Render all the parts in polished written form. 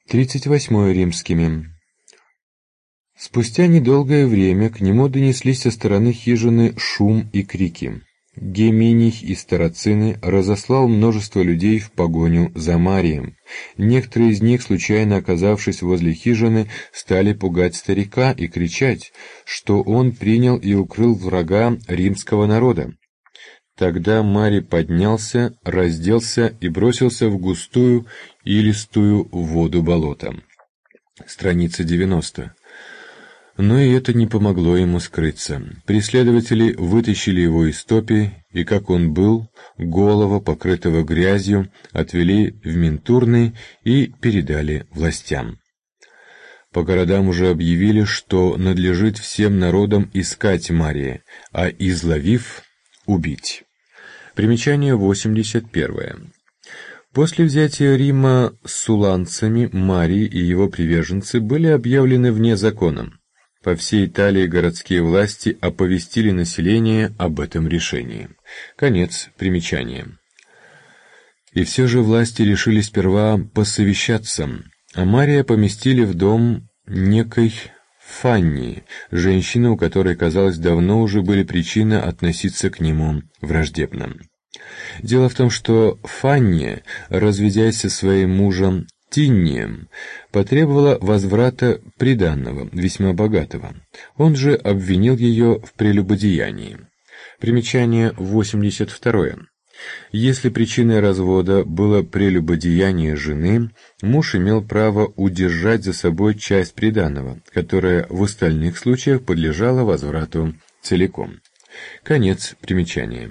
38 римскими. Спустя недолгое время к нему донеслись со стороны хижины шум и крики. Геминий из Тарацины разослал множество людей в погоню за Марием. Некоторые из них, случайно оказавшись возле хижины, стали пугать старика и кричать, что он принял и укрыл врага римского народа. Тогда Марий поднялся, разделся и бросился в густую илистую воду болота. Страница 90. Но и это не помогло ему скрыться. Преследователи вытащили его из топи, и, как он был, голова, покрытого грязью, отвели в Минтурны и передали властям. По городам уже объявили, что надлежит всем народам искать Мария, а изловив, убить. Примечание 81. После взятия Рима суланцами Марий и его приверженцы были объявлены вне закона. По всей Италии городские власти оповестили население об этом решении. Конец примечания. И все же власти решили сперва посовещаться, а Мария поместили в дом некой Фанни, женщины, у которой, казалось, давно уже были причины относиться к нему враждебно. Дело в том, что Фанни, разведясь со своим мужем Тиннием, потребовала возврата приданного, весьма богатого. Он же обвинил ее в прелюбодеянии. Примечание 82. Если причиной развода было прелюбодеяние жены, муж имел право удержать за собой часть приданого, которая в остальных случаях подлежала возврату целиком. Конец примечания.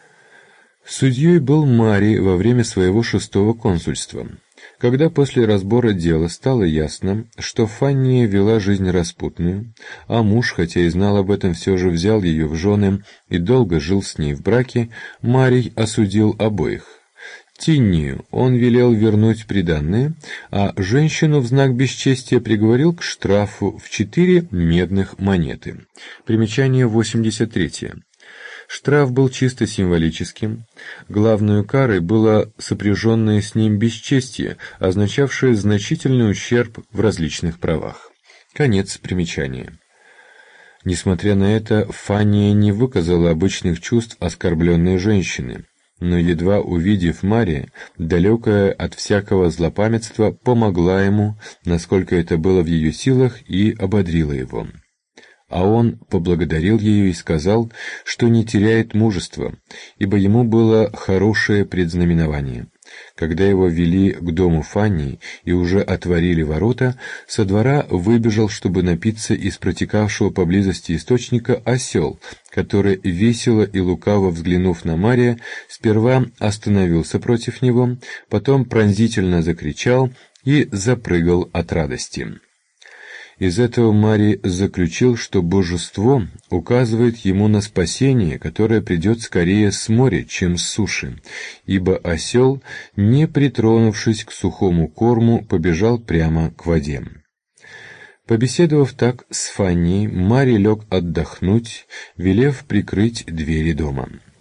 Судьей был Марий во время своего 6-го консульства. Когда после разбора дела стало ясно, что Фанния вела жизнь распутную, а муж, хотя и знал об этом, все же взял ее в жены и долго жил с ней в браке, Марий осудил обоих. Тиннию он велел вернуть приданое, а женщину в знак бесчестия приговорил к штрафу в 4 медных монеты. Примечание 83. Штраф был чисто символическим. Главной карой было сопряженное с ним бесчестие, означавшее значительный ущерб в различных правах. Конец примечания. Несмотря на это, Фанния не выказала обычных чувств оскорбленной женщины, но, едва увидев Мария, далекая от всякого злопамятства, помогла ему, насколько это было в ее силах, и ободрила его. А он поблагодарил ее и сказал, что не теряет мужества, ибо ему было хорошее предзнаменование. Когда его вели к дому Фанни и уже отворили ворота, со двора выбежал, чтобы напиться из протекавшего поблизости источника, осел, который, весело и лукаво взглянув на Мария, сперва остановился против него, потом пронзительно закричал и запрыгал от радости. Из этого Марий заключил, что божество указывает ему на спасение, которое придет скорее с моря, чем с суши, ибо осел, не притронувшись к сухому корму, побежал прямо к воде. Побеседовав так с Фаннией, Марий лег отдохнуть, велев прикрыть двери дома.